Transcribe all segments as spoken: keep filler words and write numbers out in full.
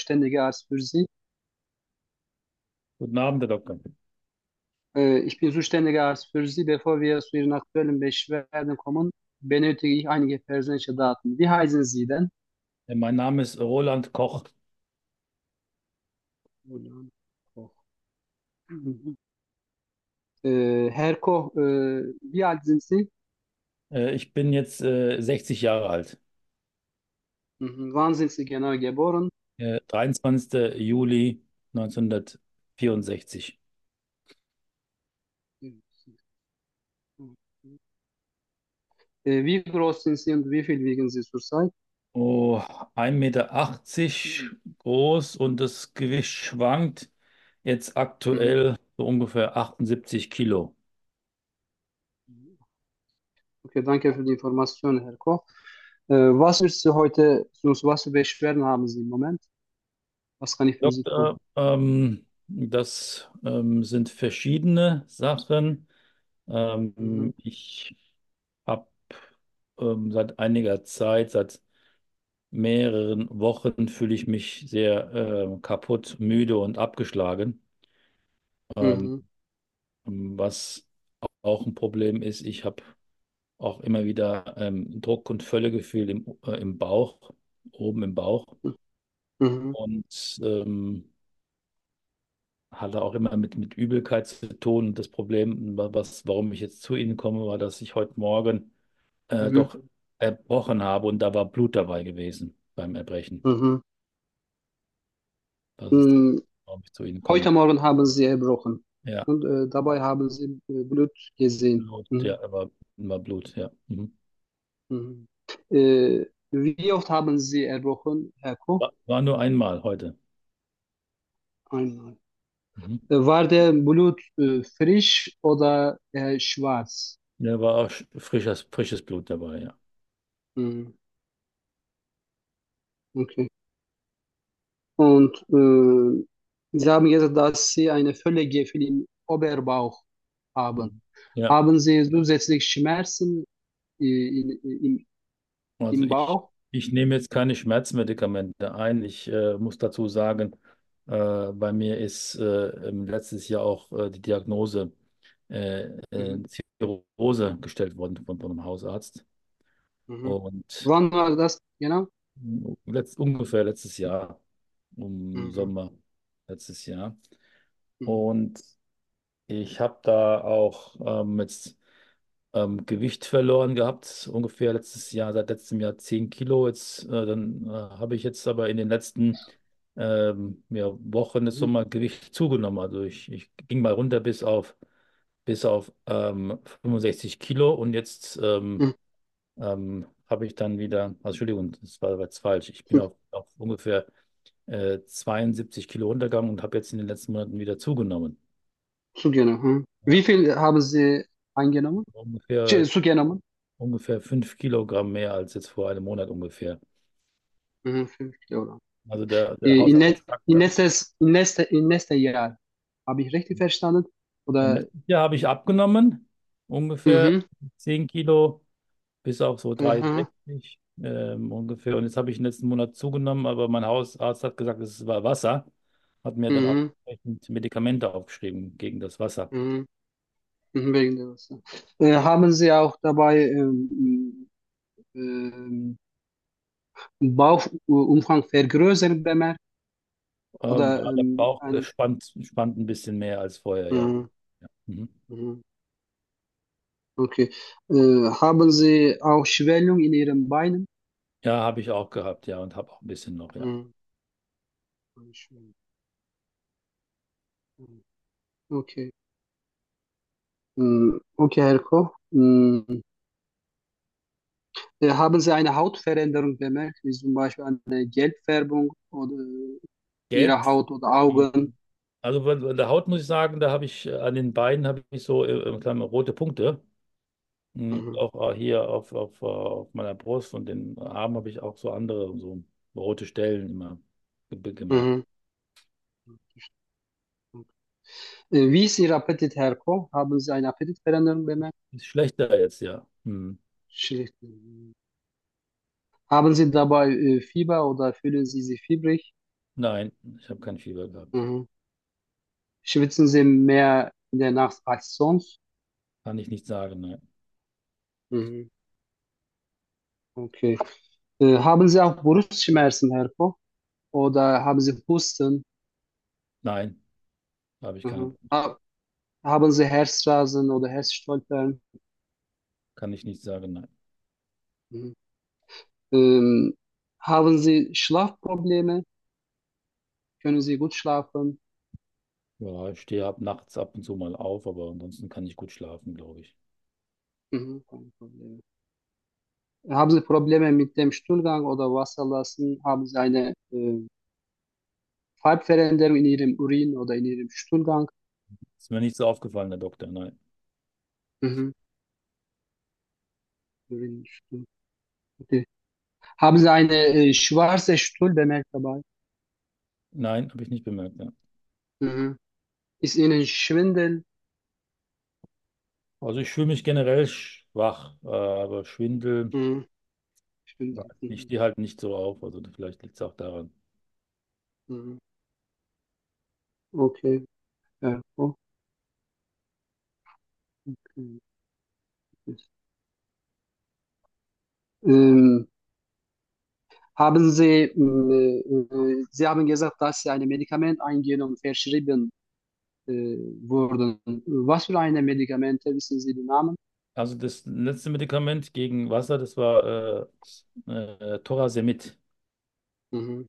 zuständige Arzt für Sie. Guten Abend, Herr Doktor. Äh, ich bin zuständiger Arzt für Sie. Bevor wir zu Ihren aktuellen Beschwerden kommen, benötige ich einige persönliche Daten. Wie heißen Sie denn? Ja, mein Name ist Roland Koch. Julian Koch. Mhm. Äh, Herr Koch, äh, wie alt sind Sie? Äh, ich bin jetzt äh, sechzig Jahre alt. Mhm. Wann sind Sie genau geboren? Äh, dreiundzwanzigster Juli neunzehnhundertvierundsechzig. Äh, wie groß sind Sie und wie viel wiegen Sie zurzeit? Oh, ein Meter achtzig groß und das Gewicht schwankt jetzt Mhm. aktuell so ungefähr achtundsiebzig Kilo. Okay, danke für die Information, Herr Koch. Äh, was ist Sie heute, sonst was für Beschwerden haben Sie im Moment? Was kann ich für Sie tun? Doktor, ähm, das ähm, sind verschiedene Sachen. Mhm. Ähm, ich habe ähm, seit einiger Zeit, seit mehreren Wochen fühle ich mich sehr äh, kaputt, müde und abgeschlagen. Ähm, Mhm. was auch ein Problem ist, ich habe auch immer wieder ähm, Druck- und Völlegefühl im, äh, im Bauch, oben im Bauch. Mhm. Und ähm, hatte auch immer mit, mit Übelkeit zu tun. Und das Problem, wa- was, warum ich jetzt zu Ihnen komme, war, dass ich heute Morgen äh, Mhm. doch erbrochen habe und da war Blut dabei gewesen beim Erbrechen. Mhm. Das ist, Mhm. warum ich zu Ihnen komme. Heute Morgen haben Sie erbrochen Ja. und äh, dabei haben Sie äh, Blut gesehen. Blut, Mhm. ja, aber war Blut, ja. Mhm. Mhm. Äh, wie oft haben Sie erbrochen, Herr Koch? War, war nur einmal heute. Einmal. Mhm. Äh, war der Blut äh, frisch oder äh, schwarz? Ja, war auch sch- frisches, frisches Blut dabei, ja. Mhm. Okay. Und äh, Sie haben gesagt, dass Sie eine Völlegefühl im Oberbauch haben. Mhm. Ja, Haben Sie zusätzlich Schmerzen äh, in, im, also im ich, Bauch? ich nehme jetzt keine Schmerzmedikamente ein. Ich äh, muss dazu sagen, äh, bei mir ist äh, im letztes Jahr auch äh, die Diagnose äh, äh, Mhm. Zirrhose gestellt worden von, von einem Hausarzt. Mhm. Und Wann war das? Genau. letzt, ungefähr letztes Jahr, um Mhm. Sommer letztes Jahr. Mhm. Und ich habe da auch ähm, jetzt ähm, Gewicht verloren gehabt, ungefähr letztes Jahr, seit letztem Jahr zehn Kilo. Jetzt, äh, dann äh, habe ich jetzt aber in den letzten ähm, ja, Wochen ist so Mhm. mal Gewicht zugenommen. Also ich, ich ging mal runter bis auf, bis auf ähm, fünfundsechzig Kilo und jetzt ähm, Mhm. ähm, habe ich dann wieder, also Entschuldigung, das war jetzt falsch. Ich bin auf, auf ungefähr äh, zweiundsiebzig Kilo runtergegangen und habe jetzt in den letzten Monaten wieder zugenommen. Zugenommen. Mhm. Ja, Wie viel haben Sie eingenommen? Tsch, ungefähr, Zugenommen? ungefähr fünf Kilogramm mehr als jetzt vor einem Monat ungefähr. Mhm. Fünf Kilogramm. Also der, der Äh, In, net, Hausarzt in, sagte, nächstes, in, nächste, in nächster Jahr. Habe ich richtig verstanden? im Oder? letzten Jahr habe ich abgenommen, ungefähr Mhm. zehn Kilo bis auf so Aha. dreiundsechzig ähm, ungefähr. Und jetzt habe ich im letzten Monat zugenommen, aber mein Hausarzt hat gesagt, es war Wasser, hat mir dann auch Mhm. entsprechend Medikamente aufgeschrieben gegen das Wasser. Mhm. Mhm. Wegen der Wasser. Äh, haben Sie auch dabei ähm, ähm, Bauchumfang vergrößert bemerkt? Ähm, Oder ja, der ähm, Bauch äh, ein, spannt, spannt ein bisschen mehr als vorher, ja. mhm. Ja, mhm. Mhm. Okay. Äh, haben Sie auch Schwellung in Ihren Beinen? Ja, habe ich auch gehabt, ja, und habe auch ein bisschen noch, ja. Mhm. Okay. Mhm. Okay, Herr Koch. Mhm. Äh, haben Sie eine Hautveränderung bemerkt, wie zum Beispiel eine Gelbfärbung oder Gelb. Ihrer Haut oder Augen? Also bei bei der Haut muss ich sagen, da habe ich äh, an den Beinen habe ich so äh, äh, kleine rote Punkte. Mhm. Mhm. Auch äh, hier auf, auf, äh, auf meiner Brust und den Armen habe ich auch so andere, so rote Stellen immer ge- gemerkt. Mhm. Äh, wie ist Ihr Appetit, Herr Koch? Haben Sie eine Appetitveränderung bemerkt? Ist schlechter jetzt, ja. Mhm. Schlecht. Haben Sie dabei äh, Fieber oder fühlen Sie sich fiebrig? Nein, ich habe kein Fieber gehabt. Mhm. Schwitzen Sie mehr in der Nacht als sonst? Kann ich nicht sagen, nein. Mhm. Okay. Äh, haben Sie auch Brustschmerzen, Herr Koch? Oder haben Sie Husten? Nein, habe ich keine. Mhm. Ha haben Sie Herzrasen oder Herzstolpern? Kann ich nicht sagen, nein. Mhm. Ähm, haben Sie Schlafprobleme? Können Sie gut schlafen? Ja, ich stehe ab nachts ab und zu mal auf, aber ansonsten kann ich gut schlafen, glaube ich. Mhm. Keine Probleme. Haben Sie Probleme mit dem Stuhlgang oder Wasserlassen? Haben Sie eine äh, Farbveränderung in Ihrem Urin oder in Ihrem Stuhlgang? Ist mir nicht so aufgefallen, Herr Doktor, nein. Mhm. Urin, Stuhl. Okay. Haben Sie eine äh, schwarze Stuhl bemerkt dabei? Nein, habe ich nicht bemerkt, ja. Mhm. Ist Ihnen Schwindel? Also ich fühle mich generell schwach, äh, aber Schwindel, Mhm. ja, Schwindel. ich Mhm. stehe halt nicht so auf, also vielleicht liegt es auch daran. Mhm. Okay. Ja. Oh. Okay. Ähm, haben Sie, äh, äh, Sie haben gesagt, dass Sie ein Medikament eingehen und verschrieben äh, wurden. Was für eine Medikamente, wissen Sie den Namen? Also das letzte Medikament gegen Wasser, das war äh, äh, Thorasemid. Mhm.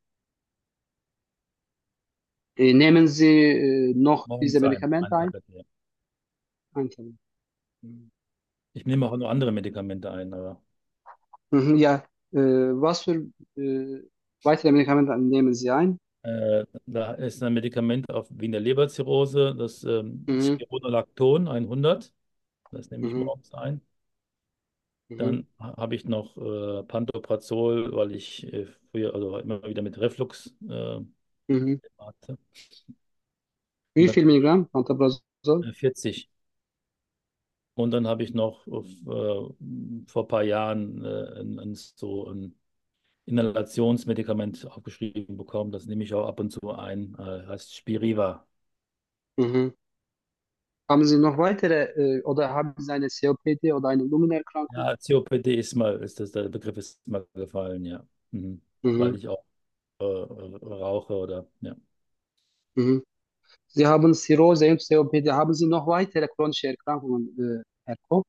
Äh, nehmen Sie äh, noch diese Morgens ein, Medikamente ein ein? Tablette, ja. Einzeln. Mhm. Ich nehme auch noch andere Medikamente ein, aber Mhm, ja. Äh, was für äh, weitere Medikamente nehmen Sie ein? äh, da ist ein Medikament auf, wegen der Leberzirrhose, das ähm, Mhm. Spironolacton hundert. Das nehme ich Mhm. morgens ein. Mhm. Dann ha- habe ich noch äh, Pantoprazol, weil ich äh, früher, also immer wieder mit Reflux äh, Mhm. hatte. Und Wie dann viel Milligramm Pantoprazol? äh, vierzig. Und dann habe ich noch auf, äh, vor ein paar Jahren äh, ein, ein, so ein Inhalationsmedikament aufgeschrieben bekommen. Das nehme ich auch ab und zu ein. Äh, heißt Spiriva. Mhm. Haben Sie noch weitere äh, oder haben Sie eine C O P D oder eine Lungenerkrankung? Ja, C O P D ist mal, ist das, der Begriff ist mal gefallen, ja. Mhm. Weil Mhm. ich auch äh, rauche oder ja. Mhm. Sie haben Cirrhose und C O P D. Haben Sie noch weitere chronische Erkrankungen, äh, Herr Koch?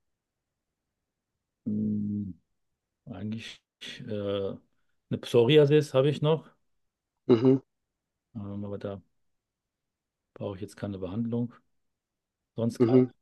Mm, eigentlich äh, eine Psoriasis habe ich noch, Mhm. ähm, aber da brauche ich jetzt keine Behandlung. Sonst keine. Mhm.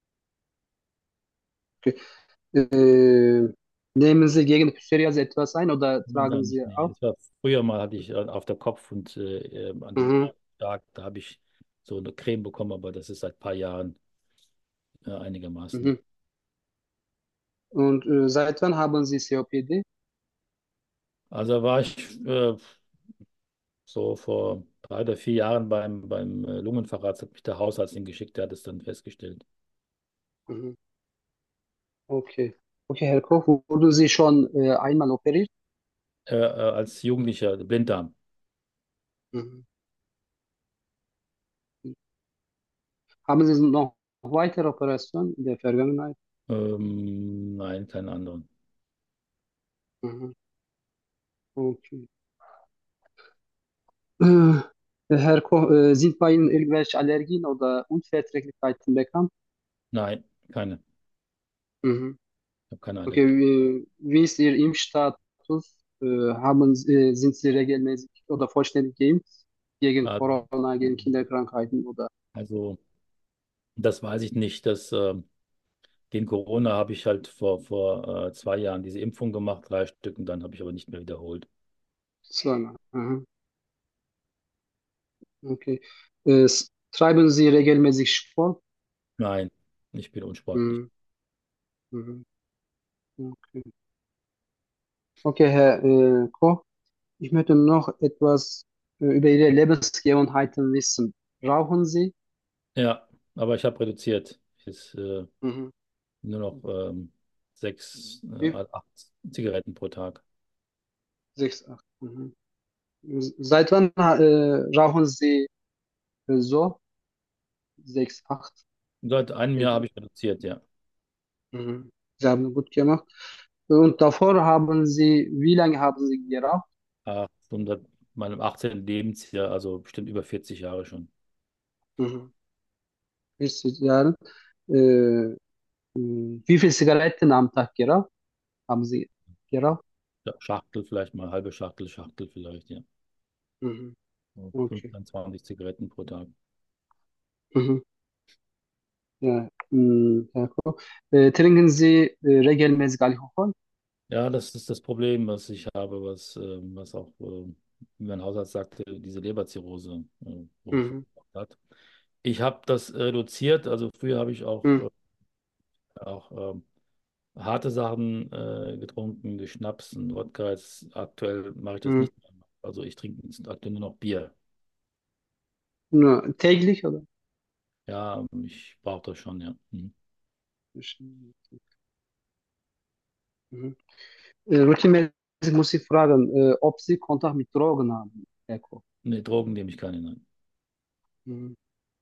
Okay. Äh, nehmen Sie gegen Psoriasis etwas ein oder tragen Momentan Sie nicht. Nee. auch? Das war, früher mal hatte ich äh, auf der Kopf und äh, äh, an den Mhm. Augen stark, da habe ich so eine Creme bekommen, aber das ist seit ein paar Jahren äh, einigermaßen. Mhm. Und äh, seit wann haben Sie C O P D? Also da war ich äh, so vor drei oder vier Jahren beim, beim äh, Lungenfacharzt, hat mich der Hausarzt hingeschickt, der hat es dann festgestellt. Mhm. Okay. Okay, Herr Koch, wurden Sie schon äh, einmal operiert? Äh, äh, als Jugendlicher, Blinddarm. Mhm. Haben Sie noch weitere Operationen in der Vergangenheit? Ähm, nein, keine anderen. Mhm. Okay. Äh, Herr Koch, äh, sind bei Ihnen irgendwelche Allergien oder Unverträglichkeiten bekannt? Nein, keine. Mhm. Ich habe keine Okay, Allergie. wie, wie ist Ihr Impfstatus? Äh, haben, Sie- äh, sind Sie regelmäßig oder vollständig geimpft gegen Also, Corona, gegen Kinderkrankheiten oder? also das weiß ich nicht. Das, äh, gegen Corona habe ich halt vor, vor äh, zwei Jahren diese Impfung gemacht, drei Stück, und dann habe ich aber nicht mehr wiederholt. Zweimal. Mhm. Okay. Äh, s- treiben Sie regelmäßig Sport? Nein, ich bin unsportlich. Mhm. Mhm. Okay. Okay, Herr äh, Koch, ich möchte noch etwas äh, über Ihre Lebensgewohnheiten wissen. Rauchen Sie? Ja, aber ich habe reduziert. Ist äh, Mhm. nur noch ähm, sechs, Wie? äh, acht Zigaretten pro Tag. Sechs, acht. Mhm. Seit wann äh, rauchen Sie äh, so? Sechs, acht Seit einem Jahr habe Jährchen. ich reduziert, ja. Mhm. Sie haben gut gemacht. Und davor haben Sie, wie lange haben Sie geraucht? Ach, und seit meinem achtzehnten. Lebensjahr, also bestimmt über vierzig Jahre schon. Mhm. vierzig Jahre. Äh, mh, wie viele Zigaretten am Tag geraucht? Haben Sie geraucht? Ja, Schachtel vielleicht mal, halbe Schachtel, Schachtel vielleicht, ja. Mhm. So Okay. fünfzehn, zwanzig Zigaretten pro Tag. Mhm. Ja. Mh, Herr Koch. Äh, trinken Sie äh, regelmäßig Alkohol? Ja, das ist das Problem, was ich habe, was, ähm, was auch, äh, wie mein Hausarzt sagte, diese Leberzirrhose äh, Mhm. verursacht hat. Ich habe das reduziert, also früher habe ich auch, Mhm. äh, auch ähm, harte Sachen äh, getrunken, wie Schnaps und Wodka. Jetzt aktuell mache ich das Mhm. nicht mehr. Also ich trinke jetzt aktuell nur noch Bier. Nur täglich oder? Ja, ich brauche das schon, ja. Mhm. Mhm. Äh, routinemäßig muss ich fragen, äh, ob Sie Kontakt mit Drogen haben, Herr Koch. Nee, Drogen nehme ich keine, nein. Mhm.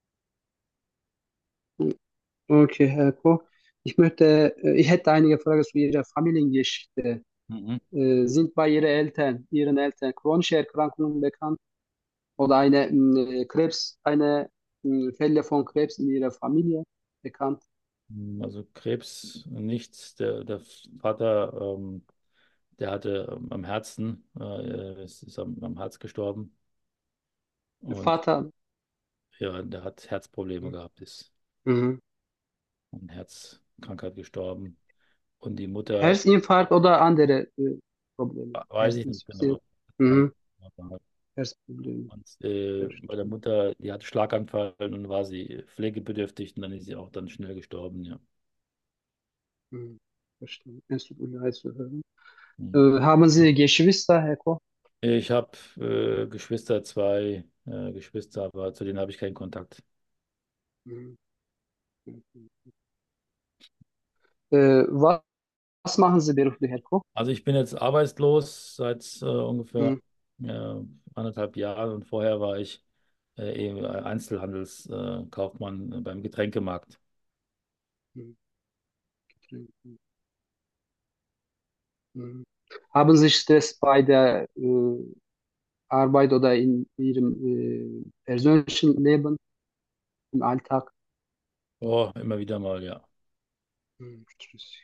Okay, Herr Koch. Ich möchte, äh, ich hätte einige Fragen zu Ihrer Familiengeschichte. Mhm. Äh, sind bei Ihren Eltern, Ihren Eltern chronische Erkrankungen bekannt oder eine mh, Krebs, eine mh, Fälle von Krebs in Ihrer Familie bekannt? Also Krebs nichts. Der, der Vater, ähm, der hatte ähm, am Herzen, äh, ist, ist am, am Herz gestorben. Ihr Und Vater? ja, der hat Herzprobleme gehabt, ist Mhm. an Herzkrankheit gestorben. Und die Mutter, Herzinfarkt oder andere äh, Probleme? weiß ich nicht Herzinsuffizient? genau. Weiß ich Mhm. nicht genau. Herzprobleme. Und äh, bei der Verstehe. Mutter, die hatte Schlaganfall und war sie pflegebedürftig und dann ist sie auch dann schnell gestorben, ja. Mhm. Verstehe. Es tut mir leid zu hören. Hm. Äh, haben Sie Geschwister, Herr Koch? Ich habe äh, Geschwister, zwei äh, Geschwister, aber zu denen habe ich keinen Kontakt. Mhm. Äh, was, was machen Sie beruflich, Herr Koch? Also ich bin jetzt arbeitslos seit äh, ungefähr Mhm. äh, anderthalb Jahren und vorher war ich äh, eben Einzelhandelskaufmann äh, Kaufmann beim Getränkemarkt. Mhm. Mhm. Haben Sie Stress bei der äh, Arbeit oder in Ihrem äh, persönlichen Leben, im Alltag? Oh, immer wieder mal, ja. Mhm. Stress.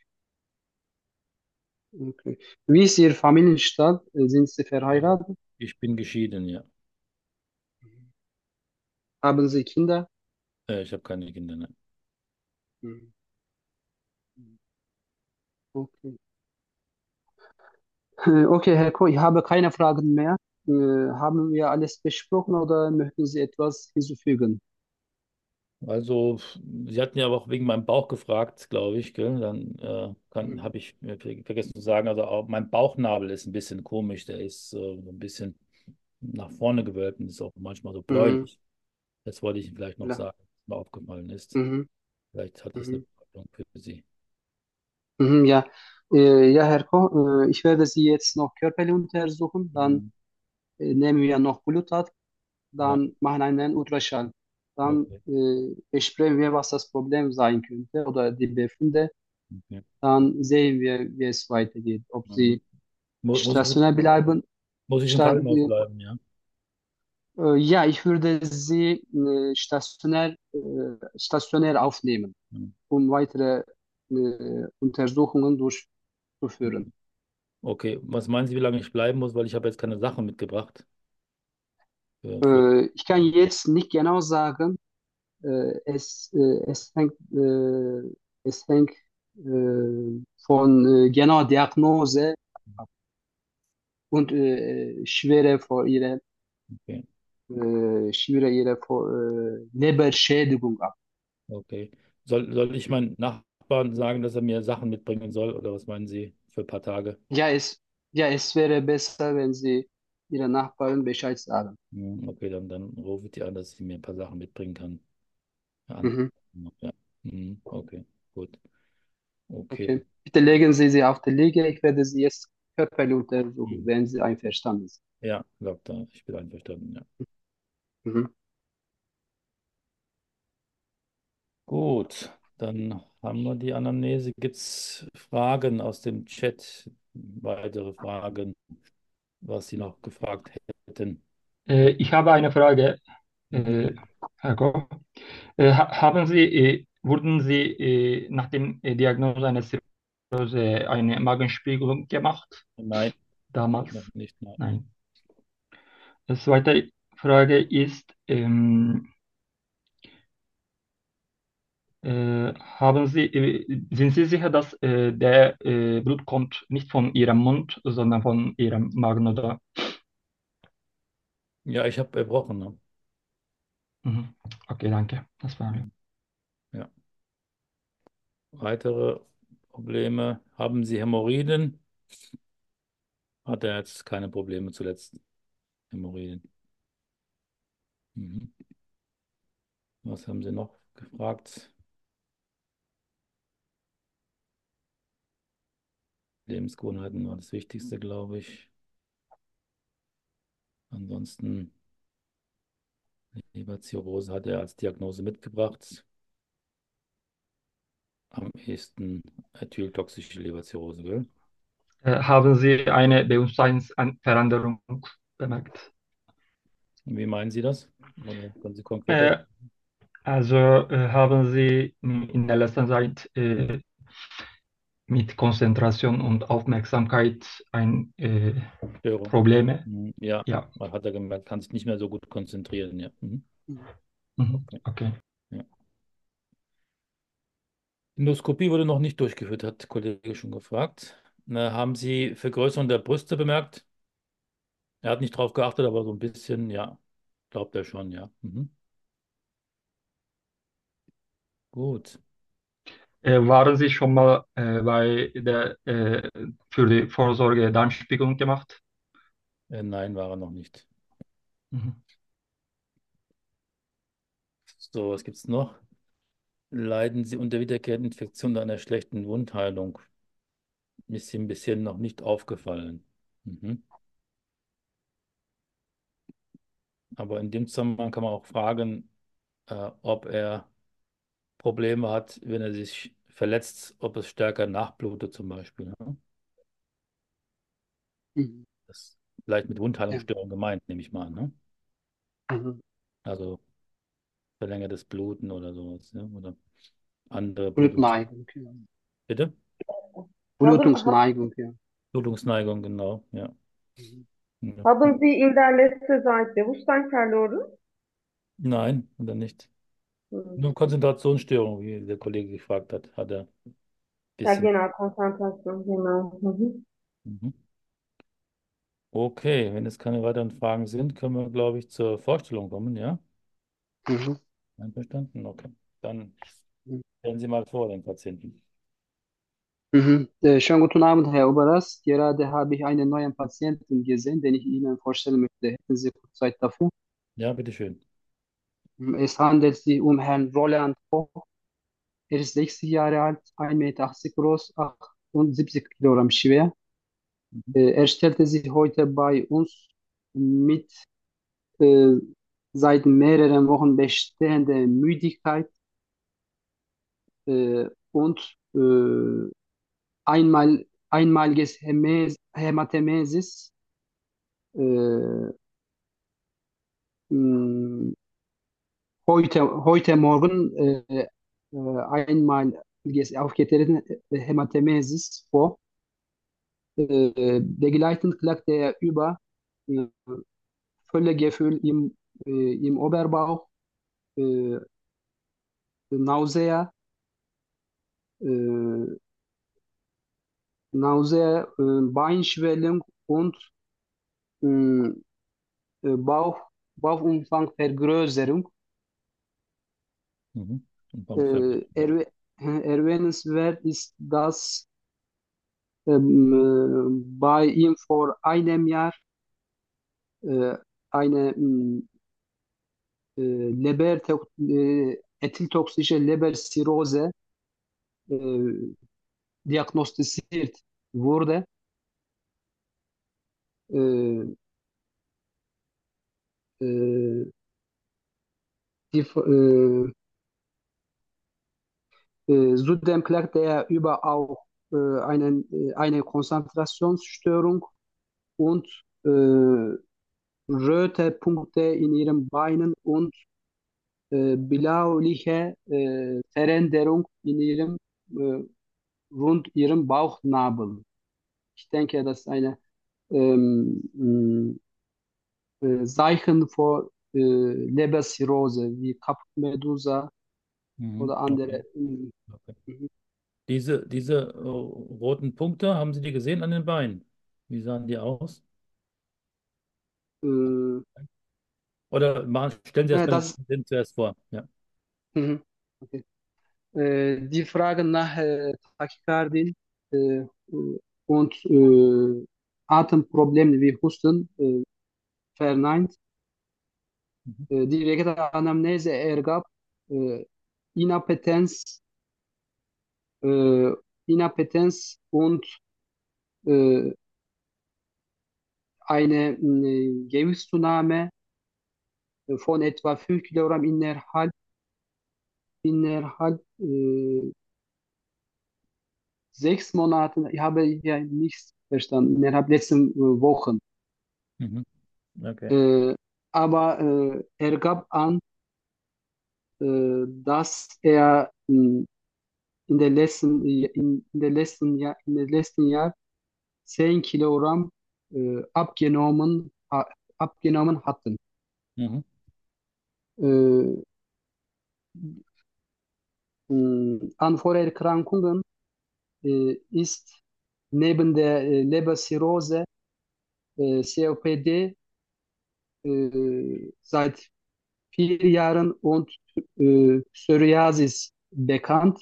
Okay. Wie ist Ihr Familienstand? Äh, Sind Sie Äh, verheiratet? Ich bin geschieden, ja. Mhm. Haben Sie Kinder? Äh, ich habe keine Kinder, ne? Mhm. Okay. Äh, Okay, Herr Koh, ich habe keine Fragen mehr. Äh, haben wir alles besprochen oder möchten Sie etwas hinzufügen? Also, Sie hatten ja aber auch wegen meinem Bauch gefragt, glaube ich, gell? Dann äh, kann, Mhm. habe ich mir ver- vergessen zu sagen, also auch mein Bauchnabel ist ein bisschen komisch, der ist äh, so ein bisschen nach vorne gewölbt und ist auch manchmal so Mhm. bläulich. Das wollte ich Ihnen vielleicht noch Ja. sagen, was mir aufgefallen ist. Mhm. Vielleicht hat das eine Mhm. Bedeutung für Sie. Mhm. Ja. Äh, ja, Herr Koh, äh, ich werde Sie jetzt noch körperlich untersuchen. Dann Mhm. äh, nehmen wir noch Blut ab, Ja, dann machen einen Ultraschall. Dann okay. äh, besprechen wir, was das Problem sein könnte oder die Befunde. Okay. Dann sehen wir, wie es weitergeht. Ob Mhm. Sie Mu- Muss ich, stationär bleiben, muss ich im sta Krankenhaus äh, bleiben, ja? Äh, ja, ich würde Sie äh, stationär, äh, stationär aufnehmen, Mhm. um weitere äh, Untersuchungen durchzuführen. Okay, was meinen Sie, wie lange ich bleiben muss? Weil ich habe jetzt keine Sachen mitgebracht. Für, für, Äh, ich kann jetzt nicht genau sagen, äh, es, äh, es hängt, äh, es hängt äh, von äh, genauer Diagnose und äh, Schwere vor ihrer, okay. äh, Schwere ihrer vor, äh, Leberschädigung ab. Okay. Soll, soll ich meinen Nachbarn sagen, dass er mir Sachen mitbringen soll? Oder was meinen Sie für ein paar Tage? Ja, es, ja, es wäre besser, wenn Sie Ihrer Nachbarin Bescheid sagen. Hm, okay, dann, dann rufe ich die an, dass sie mir ein paar Sachen mitbringen kann. An. Mhm. Ja. Hm, okay, gut. Okay. Okay. Bitte legen Sie sie auf die Liege. Ich werde Sie jetzt körperlich untersuchen, Hm. wenn Sie einverstanden sind. Ja, Doktor, ich bin einverstanden, ja. Mhm. Gut, dann haben wir die Anamnese. Gibt es Fragen aus dem Chat? Weitere Fragen, was Sie noch gefragt hätten? Äh, ich habe eine Frage, äh, Mhm. Herr Koch. Äh, ha haben Sie, äh, wurden Sie äh, nach dem äh, Diagnose einer Zirrhose eine Magenspiegelung gemacht Nein, noch damals? nicht. Nein. Nein. Die zweite Frage ist, ähm, äh, haben Sie, äh, sind Sie sicher, dass äh, der äh, Blut kommt nicht von Ihrem Mund, sondern von Ihrem Magen oder? Ja, ich habe erbrochen. Ne? Mhm. Okay, danke. Das war alles. Mhm. Ja. Weitere Probleme? Haben Sie Hämorrhoiden? Hat er jetzt keine Probleme zuletzt? Hämorrhoiden. Mhm. Was haben Sie noch gefragt? Lebensgewohnheiten war das Wichtigste, glaube ich. Ansonsten Leberzirrhose hat er als Diagnose mitgebracht. Am ehesten ethyltoxische Leberzirrhose, gell? Äh, haben Sie eine Bewusstseinsveränderung bemerkt? Wie meinen Sie das? Oder können Sie konkreter? Äh, also äh, haben Sie in der letzten Zeit äh, mit Konzentration und Aufmerksamkeit ein äh, Störung. Probleme? Mhm. Ja, Ja. man hat er gemerkt, kann sich nicht mehr so gut konzentrieren. Ja. Mhm. Mhm. Mhm. Okay. Okay. Ja. Endoskopie wurde noch nicht durchgeführt, hat der Kollege schon gefragt. Na, haben Sie Vergrößerung der Brüste bemerkt? Er hat nicht drauf geachtet, aber so ein bisschen, ja, glaubt er schon, ja. Mhm. Gut. Äh, waren Sie schon mal äh, bei der äh, für die Vorsorge Darmspiegelung gemacht? Äh, nein, war er noch nicht. Mhm. So, was gibt's noch? Leiden Sie unter wiederkehrenden Infektionen oder einer schlechten Wundheilung? Ist ihm bisher noch nicht aufgefallen. Mhm. Aber in dem Zusammenhang kann man auch fragen, äh, ob er Probleme hat, wenn er sich verletzt, ob es stärker nachblutet zum Beispiel. Ne? Mhm. Das ist vielleicht mit Ja. Wundheilungsstörung gemeint, nehme ich mal an. Ne? Mhm. Also verlängertes Bluten oder sowas. Ja? Oder andere Blutungs... Blutneigung, ja. Bitte? Haben, ha- Blutungsneigung, ja. Blutungsneigung, genau. Ja. Mhm. Ja. haben Sie in der letzten Zeit Bewusstsein verloren? Nein, oder nicht. Hm. Nur Konzentrationsstörung, wie der Kollege gefragt hat, hat er ein Ja, bisschen. genau, Konzentration, genau. Mhm. Mhm. Okay, wenn es keine weiteren Fragen sind, können wir, glaube ich, zur Vorstellung kommen, ja? Mhm. Einverstanden? Okay. Dann Mhm. stellen Sie mal vor, den Patienten. Mhm. Äh, schönen guten Abend, Herr Oberast. Gerade habe ich einen neuen Patienten gesehen, den ich Ihnen vorstellen möchte. Hätten Sie kurz Zeit dafür? Ja, bitteschön. Es handelt sich um Herrn Roland Koch. Er ist sechzig Jahre alt, ein Meter achtzig groß, achtundsiebzig Kilogramm schwer. Mhm. Äh, er stellte sich heute bei uns mit äh, seit mehreren Wochen bestehender Müdigkeit äh, und äh, einmal, einmaliges Hämes- Hämatemesis, äh, mh, heute, heute Morgen äh, äh, einmaliges aufgetretene Hämatemesis vor. Äh, begleitend klagte er über äh, Völlegefühl im, äh, im Oberbauch, äh, Nausea, äh, Nausea, äh, Beinschwellung und äh, Bauch, Bauchumfangvergrößerung. Mhm. Äh, Umfangvergrößerung, ja. erwäh erwähnenswert ist, dass ähm, äh, bei ihm vor einem Jahr äh, eine mh, äh, Leber, äh, ethyltoxische Leberzirrhose äh, diagnostiziert wurde. Äh, Äh, die, äh, äh, Zudem klagte er über auch äh, einen, äh, eine Konzentrationsstörung und äh, rote Punkte in ihren Beinen und äh, blauliche äh, Veränderung in ihrem äh, rund ihrem Bauchnabel. Ich denke, das ist eine ähm, mh, äh, Zeichen für äh, Leberzirrhose wie Kapmedusa Mhm. oder Okay. andere. Mh, Okay. mh, Diese, diese äh, roten Punkte, haben Sie die gesehen an den Beinen? Wie sahen die aus? äh, Oder machen, stellen Sie äh, erstmal den das, Patienten zuerst vor. Ja. mh, okay. Äh, die Frage nach äh, Tachykardien äh, und äh, Atemproblemen wie Husten äh, verneint. Mhm. Äh, die vegetarische Anamnese ergab äh, Inappetenz, äh, Inappetenz und äh, eine äh, Gewichtszunahme von etwa fünf Kilogramm innerhalb, innerhalb äh, sechs Monaten. Ich habe ja nichts verstanden, innerhalb letzten äh, Wochen. Mhm. Okay. Äh, aber äh, er gab an, äh, dass er mh, in der letzten, in, in der letzten Jahr, in der letzten Jahr zehn Kilogramm äh, abgenommen, ha, abgenommen hatten. Mhm. Äh, mh, an Vorerkrankungen äh, ist neben der äh, Leberzirrhose äh, C O P D äh, seit vier Jahren und äh, Psoriasis bekannt.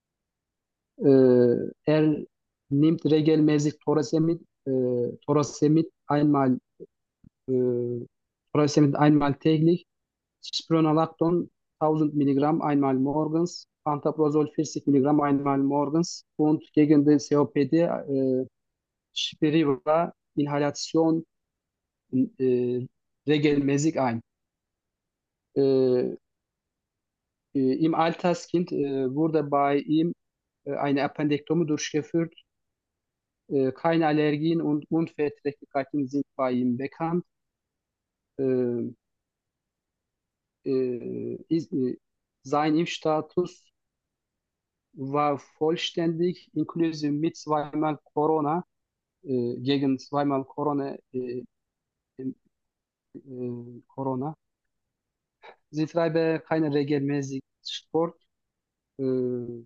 Äh, er nimmt regelmäßig Toracemid, äh, Toracemid einmal, äh, Toracemid einmal täglich, Spironolacton tausend Milligramm einmal morgens, Pantoprazol vierzig Milligramm einmal morgens und gegen die C O P D äh, Spiriva Inhalation äh, regelmäßig ein. Äh, äh, Im Alterskind äh, wurde bei ihm äh, eine Appendektomie durchgeführt. Äh, keine Allergien und Unverträglichkeiten sind bei ihm bekannt. Äh, äh, ist, äh, Sein Impfstatus war vollständig, inklusive mit zweimal Corona, äh, gegen zweimal Corona, äh, äh, Corona. Sie treibe keine regelmäßig Sport. Äh,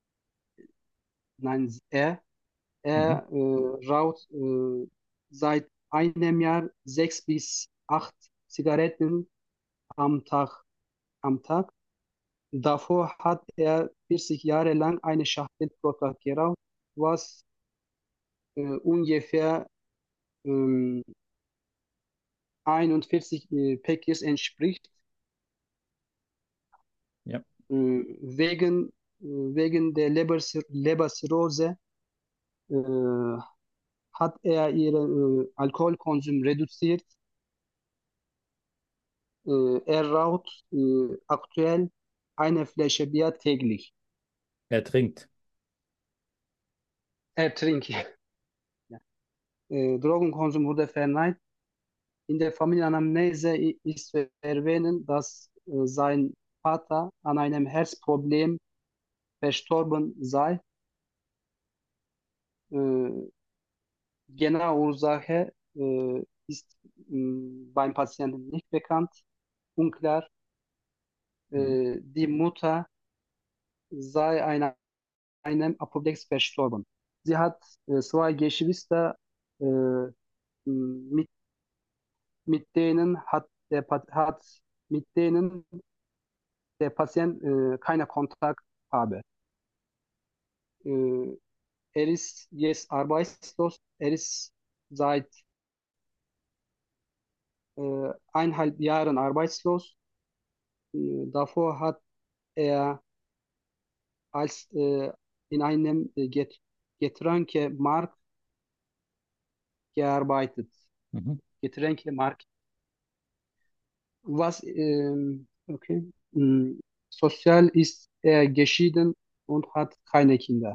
nein, er, Mhm. er äh, raucht äh, seit einem Jahr sechs bis acht Zigaretten am Tag, am Tag. Davor hat er vierzig Jahre lang eine Schachtel pro Tag geraucht, was äh, ungefähr ähm, einundvierzig äh, Päckchen entspricht. Ja. Äh, wegen, äh, wegen der Leberzir Leberzirrhose äh, hat er ihren äh, Alkoholkonsum reduziert. Äh, er raucht äh, aktuell eine Flasche Bier täglich. Er trinkt. Er trinkt. Ja. Äh, Drogenkonsum wurde verneint. In der Familienanamnese i- ist zu erwähnen, dass äh, sein Vater an einem Herzproblem verstorben sei. Äh, Genaue Ursache äh, ist mh, beim Patienten nicht bekannt, unklar. Mhm. Äh, die Mutter sei einer, einem Apoplex verstorben. Sie hat äh, zwei Geschwister, äh, mit, mit denen hat der Pat- hat mit denen der Patient äh, keinen Kontakt habe. Äh, Er ist jetzt arbeitslos. Er ist seit äh, eineinhalb Jahren arbeitslos. Äh, davor hat er als äh, in einem äh, Get Getränkemarkt gearbeitet. Mhm. Getränkemarkt. Was, ähm, okay. Hm, sozial ist er geschieden und hat keine Kinder.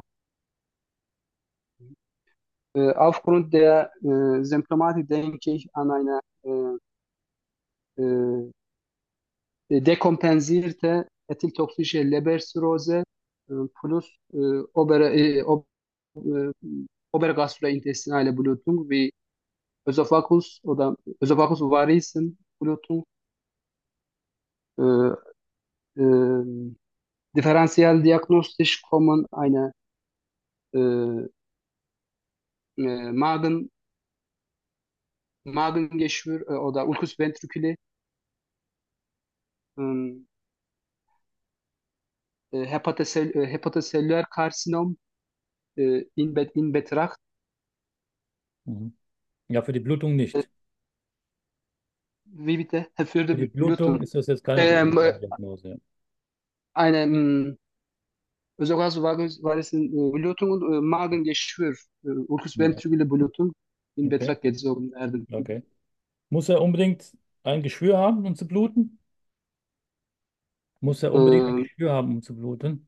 Äh, aufgrund der äh, Symptomatik denke ich an eine äh, äh, dekompensierte ethyltoxische Leberzirrhose äh, plus äh, obere, äh, ob, äh, obergastrointestinale Blutung wie Ösophagus oder Ösophagus varizen Blutung. Äh, äh, differenziell diagnostisch kommen eine äh, äh, Magen, Magengeschwür äh, oder Ulcus ventriculi, ähm, äh, Hepatocell, äh, Hepatocellularkarzinom äh, in, Bet in Betracht. Mhm. Ja, für die Blutung Äh, nicht. wie bitte? Für Für die die Blutung Blutung. ist das jetzt keine Ähm, äh, Differentialdiagnose. Ja. eine mh, sogar so war es war es eine äh, Blutung und äh, Magengeschwür, äh, Ulcus Ja. ventriculi Blutung in Okay, Betracht gezogen werden. okay. Muss er unbedingt ein Geschwür haben, um zu bluten? Muss er unbedingt ein Ähm, Geschwür haben, um zu bluten?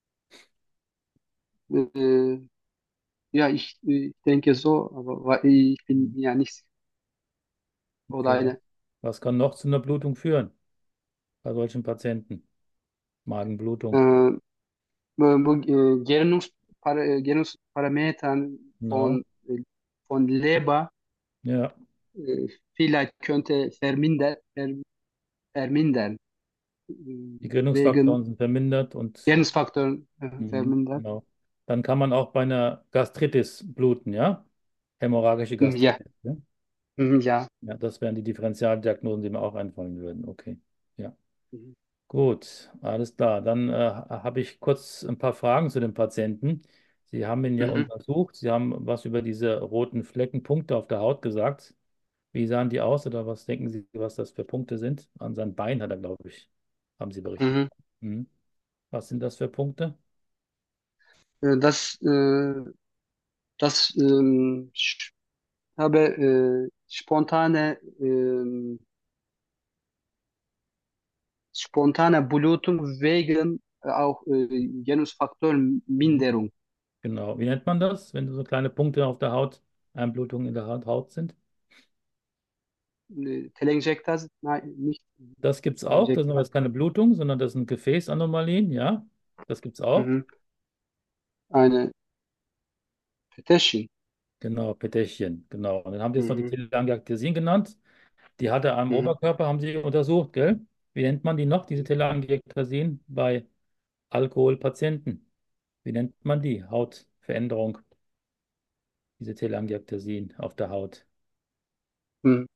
äh, ja, ich, ich denke so, aber wa- ich bin Mhm. ja nicht oder Okay. eine Was kann noch zu einer Blutung führen bei solchen Patienten? Magenblutung. äh, bu, bu äh, Gerinnungspara äh, Gerinnungsparametern Genau. von, äh, von Leber Ja, äh, vielleicht könnte vermindern, ver, vermindern äh, die wegen Gerinnungsfaktoren sind vermindert und Gerinnungsfaktoren äh, mhm, vermindert. genau. Dann kann man auch bei einer Gastritis bluten, ja? Hämorrhagische Hm, ja, Gastritis. Ja, hm, ja. ja, das wären die Differentialdiagnosen, die mir auch einfallen würden. Okay. Ja. Mhm. Gut, alles klar. Dann äh, habe ich kurz ein paar Fragen zu dem Patienten. Sie haben ihn ja Mhm. untersucht. Sie haben was über diese roten Flecken, Punkte auf der Haut gesagt. Wie sahen die aus oder was denken Sie, was das für Punkte sind? An seinem Bein hat er, glaube ich, haben Sie berichtet. Mhm. Mhm. Was sind das für Punkte? Äh, Das, äh, das ähm, ich habe äh, spontane ähm, spontane Blutung wegen äh, auch äh, Mhm. Genusfaktorenminderung. Genau. Wie nennt man das, wenn so kleine Punkte auf der Haut, Einblutungen in der Haut, Haut sind? Äh, Telangiectasie, nein, nicht Das gibt es auch. Das sind aber Telangiectasie. jetzt keine Blutung, sondern das sind Gefäßanomalien. Ja, das gibt es auch. Mhm. Eine Peteschin. Genau, Petechien, genau. Und dann haben die jetzt noch die Mhm. Telangiektasin genannt. Die hat er am Mhm. Oberkörper, haben sie untersucht, gell? Wie nennt man die noch, diese Telangiektasin bei Alkoholpatienten? Wie nennt man die Hautveränderung, diese Telangiektasin auf der Haut? Mhm.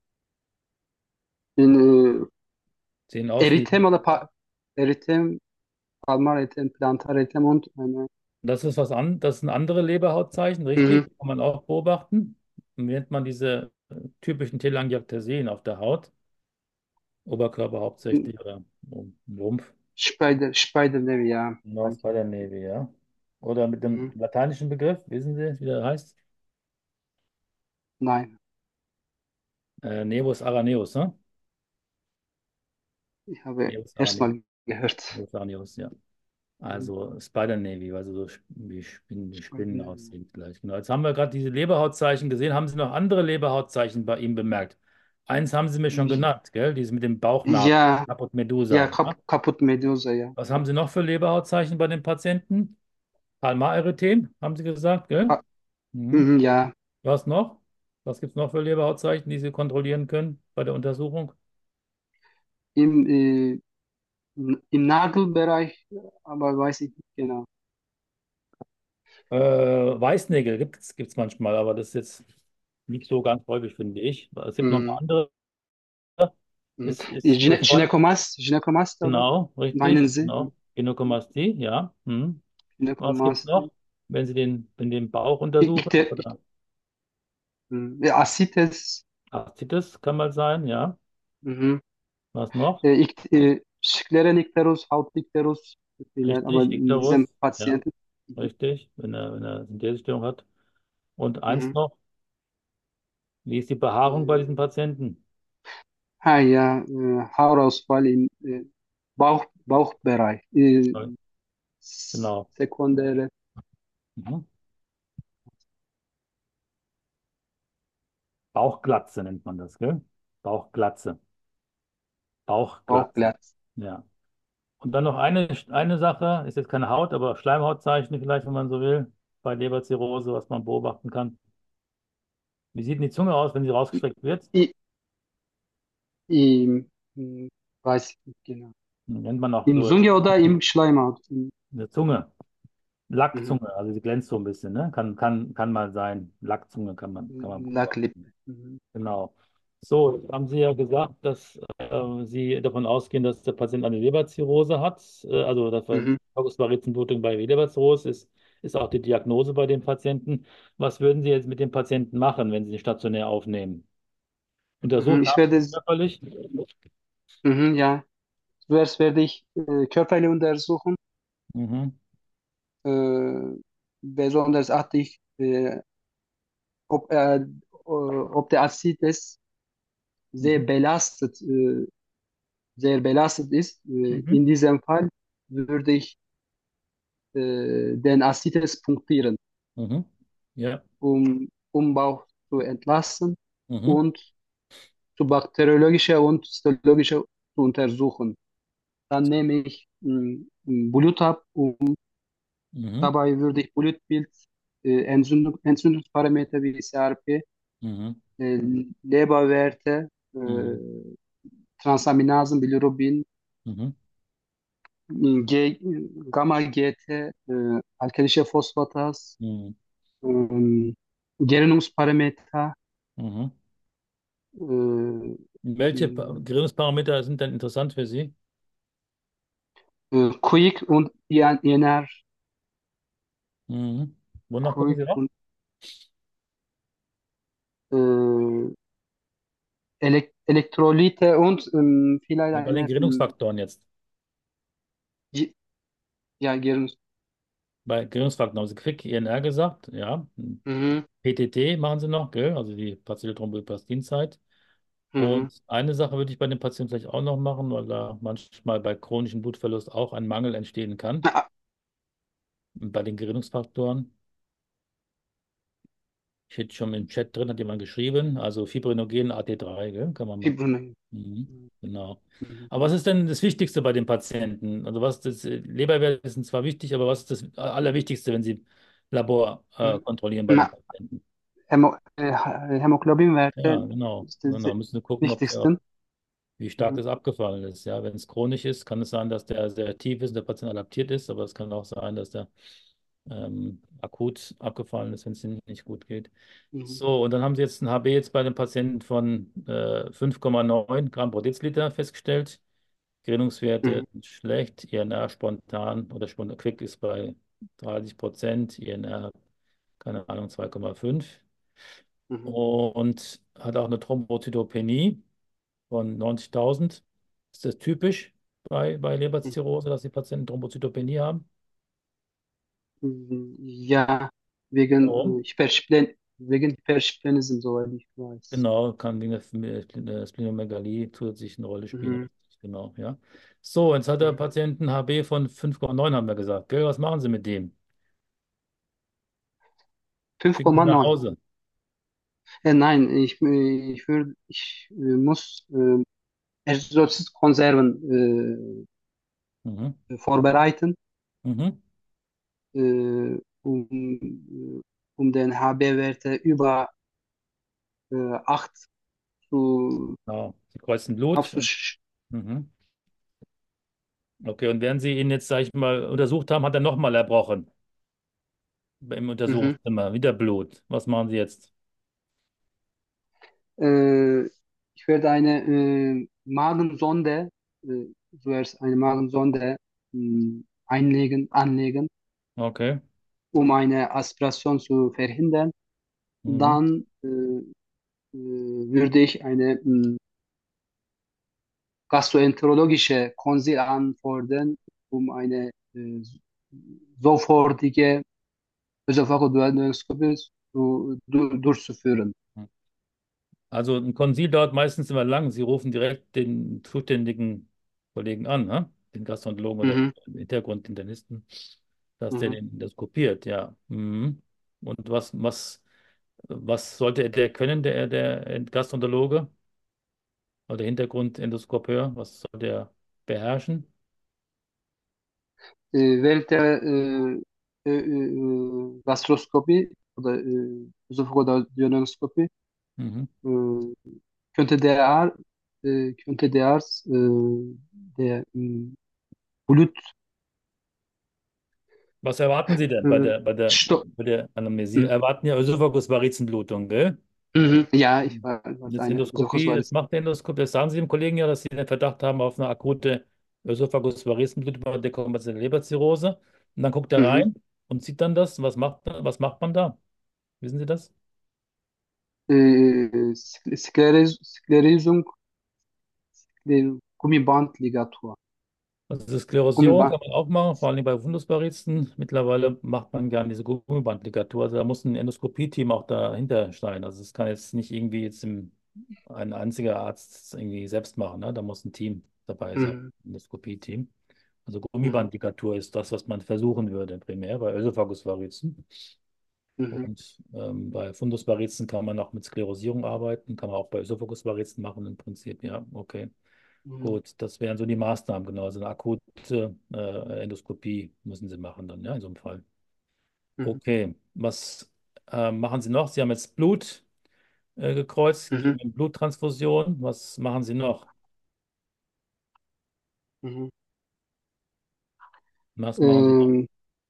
In Sehen aus äh, wie, Erythem oder pa Erythem, Palmar Erythem, Plantar Erythem und eine. das ist was an, das sind andere Leberhautzeichen, richtig? Mhm. Kann man auch beobachten. Und wie nennt man diese äh, typischen Telangiektasien auf der Haut? Oberkörper hauptsächlich oder um- Rumpf? Spider, Spider, ja. Genau, Danke. Spider Navy, ja. Oder mit dem Mhm. lateinischen Begriff, wissen Sie, wie der heißt? Nein, Äh, Nevus araneus, ne? ich habe Nevus araneus. erstmal gehört. Nevus araneus, ja. Mhm. Also Spider Navy, weil sie so sp- wie Spinnen, wie Spinnen Spider, aussehen gleich. Genau. Jetzt haben wir gerade diese Leberhautzeichen gesehen. Haben Sie noch andere Leberhautzeichen bei ihm bemerkt? Eins haben Sie mir schon genannt, gell? Diese mit dem Bauchnabel, ja, Caput ja, Medusa. kap Ja? kaputt Medusa, ja. Was haben Sie noch für Leberhautzeichen bei den Patienten? Palmarerythem, haben Sie gesagt, gell? Ah, Mhm. mhm, ja, Was noch? Was gibt es noch für Leberhautzeichen, die Sie kontrollieren können bei der Untersuchung? im, äh, im Nagelbereich, aber weiß ich nicht genau. Äh, Weißnägel gibt es gibt's manchmal, aber das ist jetzt nicht so ganz häufig, finde ich. Es gibt noch eine Mhm. andere. Mhm. Ist, ist Gine Ihr Freund, Gynekomast, Gynekomast, aber genau, meinen richtig, Sie? genau. Gynäkomastie, ja. Hm. Was gibt es Gynekomastie. noch, wenn Sie den, den, den Bauch untersuchen? Ikte, Oder mhm. Ja, Ascites, Aszites kann mal sein, ja. mhm. Was noch? Äh, Ikt, äh, Sklerenikterus, Hautikterus, vielleicht, aber Richtig, in diesem Ikterus, ja, Patienten. Mhm. richtig, wenn er, wenn er Synthesestörung hat. Und eins Mhm. noch, wie ist die Behaarung bei Äh, diesen Patienten? Ah ja, äh, Haarausfall im äh, Bauch, Bauchbereich, äh, s- Genau. sekundäre Mhm. Bauchglatze nennt man das, gell? Bauchglatze. Bauchglatze. Bauchglatze. Ja. Und dann noch eine, eine Sache, ist jetzt keine Haut, aber Schleimhautzeichen vielleicht, wenn man so will, bei Leberzirrhose, was man beobachten kann. Wie sieht denn die Zunge aus, wenn sie I, rausgestreckt wird? i, im, hm, weiß ich nicht genau. Nennt man auch Im so Zunge oder im Schleimhaut? Im, eine Zunge. mhm. Lackzunge, also sie glänzt so ein bisschen, ne? Kann, kann, kann mal sein. Lackzunge kann man, kann man Lacklippe. beobachten. Mhm. Genau. So, jetzt haben Sie ja gesagt, dass äh, Sie davon ausgehen, dass der Patient eine Leberzirrhose hat. Äh, also das war Mhm. Blutung bei Leberzirrhose ist, ist auch die Diagnose bei dem Patienten. Was würden Sie jetzt mit dem Patienten machen, wenn Sie ihn stationär aufnehmen? Mhm. Untersucht Ich haben werde, Sie ihn es- körperlich? mhm, ja, zuerst werde ich äh, körperlich untersuchen. Mhm. Äh, besonders achte ich, äh, ob, er, äh, ob der Aszites sehr Mhm. belastet, äh, sehr belastet ist. Äh, Mhm. in diesem Fall würde ich äh, den Aszites punktieren, Mhm. Ja. um, um Bauch zu entlasten Mhm. und zu bakteriologische und histologische zu untersuchen. Dann nehme ich mh, Blut ab und Mhm. dabei würde ich Blutbild, äh, Entzündung, Entzündungsparameter wie C R P, Mhm. äh, Leberwerte, äh, Mhm. Transaminasen, Bilirubin, Mhm. G, Gamma-G T, äh, alkalische Phosphatase, Mhm. ähm, Gerinnungsparameter, Mhm. äh, Welche Pa- Gerinnungsparameter sind denn interessant für Sie? äh, Quick und I N R, Mhm. Wonach gucken Quick Sie noch? und äh, Elek Elektrolyte und ähm, vielleicht Ja, bei den eine ähm, Gerinnungsfaktoren jetzt. G- ja, Gerinnungs Bei Gerinnungsfaktoren haben Sie Quick I N R gesagt, ja. mhm, P T T machen Sie noch, gell? Also die partielle Thromboelastínzeit. mhm. Und eine Sache würde ich bei den Patienten vielleicht auch noch machen, weil da manchmal bei chronischem Blutverlust auch ein Mangel entstehen kann. Ah, Bei den Gerinnungsfaktoren. Ich hätte schon im Chat drin, hat jemand geschrieben. Also Fibrinogen A T drei, gell? Kann man mal. Fibronen. Mhm, genau. Mhm. Aber was ist denn das Wichtigste bei den Patienten? Also was das äh, Leberwerte sind zwar wichtig, aber was ist das Allerwichtigste, wenn Sie Labor äh, Mhm. kontrollieren bei den Ma- Patienten? Hämo äh, Ja, Hämoglobinwerte genau. ist das Genau. Müssen wir gucken, ob der, Wichtigste. wie stark Mhm. das abgefallen ist. Ja, wenn es chronisch ist, kann es sein, dass der sehr tief ist und der Patient adaptiert ist, aber es kann auch sein, dass der ähm, akut abgefallen ist, wenn es ihm nicht gut geht. Mhm. So, und dann haben Sie jetzt ein H B jetzt bei dem Patienten von äh, fünf Komma neun Gramm pro Deziliter festgestellt. Gerinnungswerte Mhm. sind schlecht, I N R spontan oder spontan quick ist bei dreißig Prozent, I N R, keine Ahnung, zwei Komma fünf Mhm. und hat auch eine Thrombozytopenie von neunzigtausend. Ist das typisch bei, bei Leberzirrhose, dass die Patienten Thrombozytopenie haben? Mhm. Ja, wegen Warum? äh, Hypersplen wegen Hypersplenism, soweit ich weiß. Genau, kann wegen der Splen- der Splenomegalie zusätzlich eine Rolle spielen. Mhm. Richtig, genau, ja. So, jetzt hat der Mhm. Patient ein H B von fünf Komma neun, haben wir gesagt. Gell, was machen Sie mit dem? Schicken Sie ihn nach fünf Komma neun. Hause. Äh, nein, ich, äh, ich, würd, ich äh, muss äh, Erythrozytkonserven Mhm. äh, vorbereiten, Mhm. äh, um, äh, um den H B-Werte über äh, acht zu, Genau. Sie kreuzen Blut. Und, aufzusch mhm. Okay, und während Sie ihn jetzt, sag ich mal, untersucht haben, hat er nochmal erbrochen im mhm. Untersuchungszimmer. Wieder Blut. Was machen Sie jetzt? äh, Ich werde eine äh, Magensonde, äh, zuerst eine Magensonde mh, einlegen, anlegen, Okay. um eine Aspiration zu verhindern. Mhm. Dann äh, äh, würde ich eine mh, gastroenterologische Konsil anfordern, um eine äh, sofortige Ösophagoduodenoskopie zu, du, durchzuführen. Also ein Konsil dauert meistens immer lang. Sie rufen direkt den zuständigen Kollegen an, ne? Den Gastroenterologen oder Mhm. im Hintergrundinternisten, dass der Mhm. den endoskopiert, ja. Mhm. Und was, was, was sollte der können, der, der Gastroenterologe oder Hintergrundendoskopeur? Was soll der beherrschen? Äh, während der äh, äh, äh, Gastroskopie oder äh, Esophageal Mhm. äh, könnte der, Ar äh, könnte der Arzt äh, der äh, Blut Was erwarten Sie denn bei äh, der, bei der, Sto bei der Anamnesie? Sie mhm. erwarten ja Ösophagus-Varizenblutung, gell? Mhm. Ja, ich war, Und war das eine Endoskopie, das Esophagus. macht der Endoskop, das sagen Sie dem Kollegen ja, dass Sie den Verdacht haben auf eine akute Ösophagus-Varizenblutbahn, dekompensierte Leberzirrhose. Und dann guckt er Mhm. rein und sieht dann das. Was macht, was macht man da? Wissen Sie das? Äh, Sk- Skleris Sklerisung, Skler- Gummibandligatur. Also Sklerosierung Gummiband. kann man auch machen, vor allem bei Fundusvarizen. Mittlerweile macht man gerne diese Gummibandligatur. Also da muss ein Endoskopie-Team auch dahinter sein. Also es kann jetzt nicht irgendwie jetzt im, ein einziger Arzt irgendwie selbst machen. Ne? Da muss ein Team dabei sein, Mhm. ein Endoskopie-Team. Also Mhm. Gummibandligatur ist das, was man versuchen würde primär bei Ösophagusvarizen. Mhm. Und ähm, bei Fundusvarizen kann man auch mit Sklerosierung arbeiten, kann man auch bei Ösophagusvarizen machen im Prinzip. Ja, okay. Mhm. Gut, das wären so die Maßnahmen, genau. Also eine akute äh, Endoskopie müssen Sie machen dann, ja, in so einem Fall. Mhm. Okay, was äh, machen Sie noch? Sie haben jetzt Blut äh, gekreuzt, Mhm. geben Bluttransfusion. Was machen Sie noch? Mhm. Was machen Sie noch? Ähm,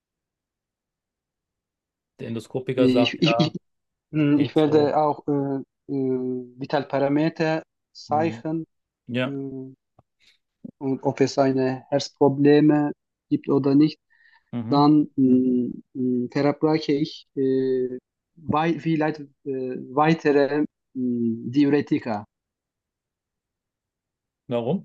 Der Endoskopiker ich, sagt, ich, ich, ja, mh, ich geht so. werde auch äh, äh, Vitalparameter Mhm. zeichnen, Ja. äh, und ob es eine Herzprobleme gibt oder nicht. Mhm. Dann mh, mh, verabreiche ich äh, wei vielleicht äh, weitere mh, Diuretika, Warum?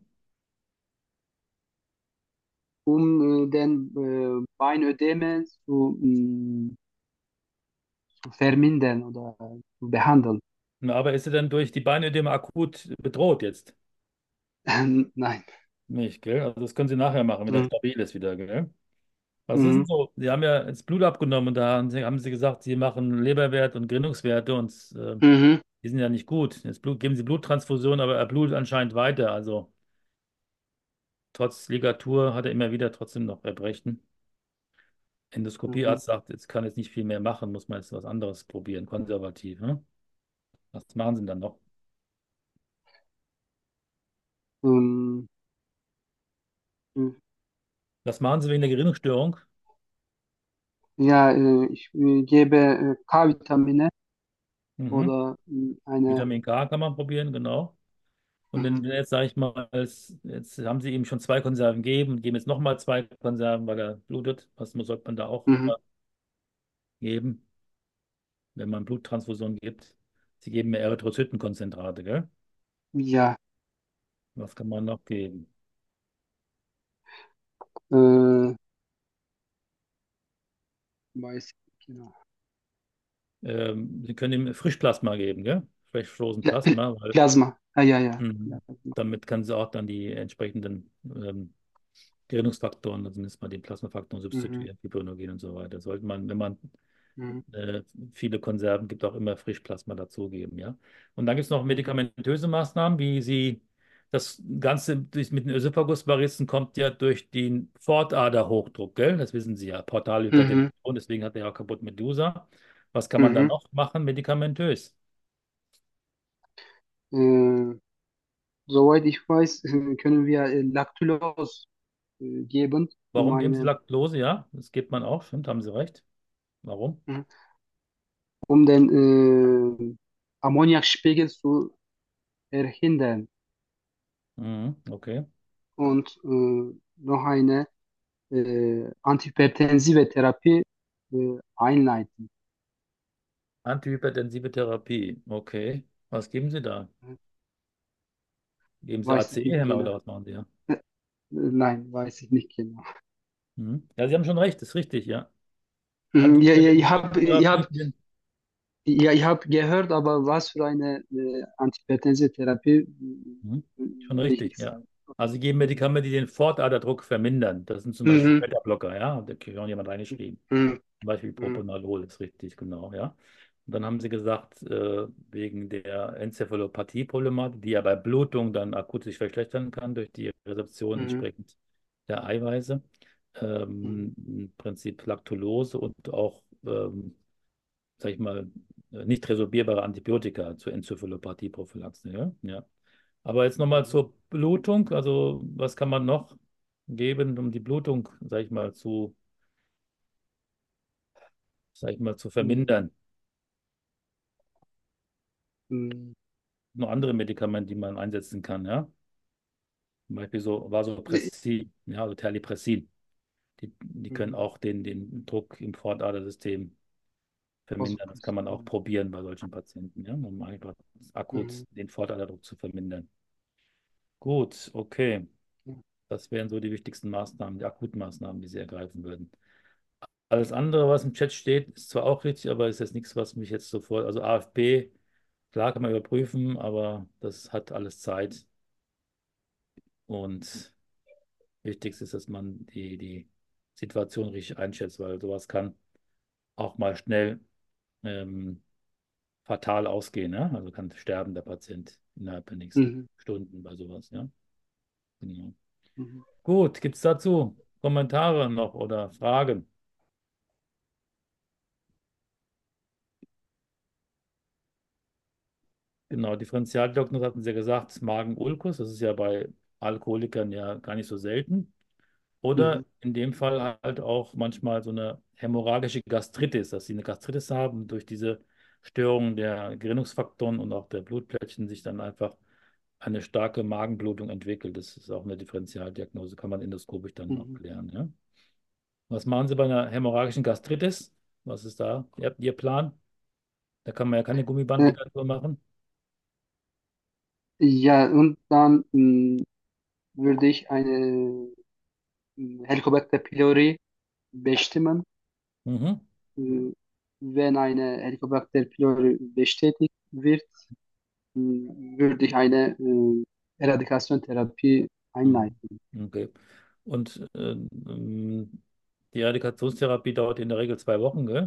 um äh, den äh, Beinödeme zu, mh, zu vermindern oder zu behandeln. Na, aber ist er denn durch die Beinödeme akut bedroht jetzt? Nein. Nicht, gell? Also das können Sie nachher machen, wenn er Mhm. stabil ist wieder, gell? Was ist denn Mhm. so? Sie haben ja das Blut abgenommen und da haben Sie, haben Sie gesagt, Sie machen Leberwert und Gerinnungswerte und äh, Mhm. die sind ja nicht gut. Jetzt Blut, geben Sie Bluttransfusion, aber er blutet anscheinend weiter. Also trotz Ligatur hat er immer wieder trotzdem noch Erbrechen. Mhm. Endoskopiearzt sagt, jetzt kann jetzt nicht viel mehr machen, muss man jetzt was anderes probieren, konservativ. Hm? Was machen Sie denn dann noch? Ähm, äh, Was machen Sie wegen der Gerinnungsstörung? ja, äh, ich äh, gebe äh, K-Vitamine Mhm. oder äh, eine. Vitamin K kann man probieren, genau. Und Mhm. wenn wir jetzt, sage ich mal, es- jetzt haben Sie ihm schon zwei Konserven gegeben, geben jetzt nochmal zwei Konserven, weil er blutet. Was muss- sollte man da auch Mhm. immer geben, wenn man Bluttransfusion gibt? Sie geben mir Erythrozytenkonzentrate, gell? Ja, Was kann man noch geben? äh, weiß ich genau. Ähm, Sie können ihm Frischplasma geben, gell? Frischfrozen Pla Pl Plasma, weil Plasma. Ah, ja, ja. mhm. Plasma. Damit können Sie auch dann die entsprechenden ähm, Gerinnungsfaktoren, also zumindest mal die Plasmafaktoren Mhm. substituieren, Fibrinogen und so weiter. Sollte man, wenn man Mhm. äh, viele Konserven gibt auch immer Frischplasma dazugeben, ja. Und dann gibt es noch Mhm. medikamentöse Maßnahmen, wie sie das Ganze durch, mit den Ösophagusvarizen kommt ja durch den Pfortaderhochdruck, gell? Das wissen Sie ja, portale Mhm. Hypertension, deswegen hat er ja auch kaputt Medusa. Was kann man da Mhm. noch machen, medikamentös? Äh, soweit ich weiß, äh, können wir äh, Lactulose äh, geben, um Warum geben Sie eine, Laktose? Ja, das gibt man auch, stimmt, haben Sie recht. Warum? mhm, um den äh, Ammoniakspiegel zu verhindern Mhm, okay. und äh, noch eine äh, antihypertensive Therapie äh, einleiten. Antihypertensive Therapie, okay. Was geben Sie da? Geben Sie Weiß ich nicht A C E-Hämmer genau. oder was machen Sie? Ja? Äh, Nein, weiß ich nicht genau. Mhm. Ja, Sie haben schon recht, ist richtig, ja. Mhm. Ja, ja, ich Antihypertensive habe ich Therapie hab, sind. Ja, ich habe gehört, aber was für eine äh, Antihypertensive-Therapie, Mhm. äh, Schon will ich richtig, nicht ja. sagen. Also sie geben Medikamente, die den Fortaderdruck vermindern. Das sind zum Beispiel Mhm. Beta-Blocker, ja. Da hat auch jemand reingeschrieben. Mhm. Zum Beispiel Mhm. Propranolol ist richtig, genau, ja. Und dann haben sie gesagt, äh, wegen der Enzephalopathie-Problematik, die ja bei Blutung dann akut sich verschlechtern kann durch die Rezeption Mhm. entsprechend der Eiweiße, Mhm. ähm, im Prinzip Lactulose und auch, ähm, sag ich mal, äh, nicht resorbierbare Antibiotika zur Enzephalopathie-Prophylaxe, ja. Ja. Aber jetzt nochmal Mhm. zur Blutung. Also, was kann man noch geben, um die Blutung, sag ich mal, zu, sag ich mal, zu Mhm. vermindern? Mhm. Noch andere Medikamente, die man einsetzen kann, ja? Zum Beispiel so Vasopressin, ja, also Terlipressin. Die, die können Mhm. auch den, den Druck im Fortadersystem vermindern. Das kann man auch Vasopressin. probieren bei solchen Patienten, ja, um einfach akut Mhm. den Fortaderdruck zu vermindern. Gut, okay. Ja. Das wären so die wichtigsten Maßnahmen, die akuten Maßnahmen, die Sie ergreifen würden. Alles andere, was im Chat steht, ist zwar auch richtig, aber ist jetzt nichts, was mich jetzt sofort, also A F P, klar kann man überprüfen, aber das hat alles Zeit. Und wichtig ist, dass man die, die Situation richtig einschätzt, weil sowas kann auch mal schnell ähm, fatal ausgehen. Ne? Also kann sterben der Patient innerhalb der nächsten Mhm. Stunden bei sowas. Ja? Genau. Mhm. Gut, gibt es dazu Kommentare noch oder Fragen? Genau, Differentialdiagnose hatten Sie ja gesagt, Magenulkus, das ist ja bei Alkoholikern ja gar nicht so selten. Oder Mhm. in dem Fall halt auch manchmal so eine hämorrhagische Gastritis, dass sie eine Gastritis haben, durch diese Störung der Gerinnungsfaktoren und auch der Blutplättchen sich dann einfach eine starke Magenblutung entwickelt. Das ist auch eine Differentialdiagnose, kann man endoskopisch dann auch Mhm. klären. Ja? Was machen Sie bei einer hämorrhagischen Gastritis? Was ist da Ihr, Ihr Plan? Da kann man ja keine Äh, Gummibandligatur machen. ja, und dann mh, würde ich eine mh, Helicobacter pylori bestimmen. Mhm. Äh, Wenn eine Helicobacter pylori bestätigt wird, mh, würde ich eine äh, Eradikationstherapie Mhm. einleiten. Okay. Und äh, ähm, die Eradikationstherapie dauert in der Regel zwei Wochen, gell?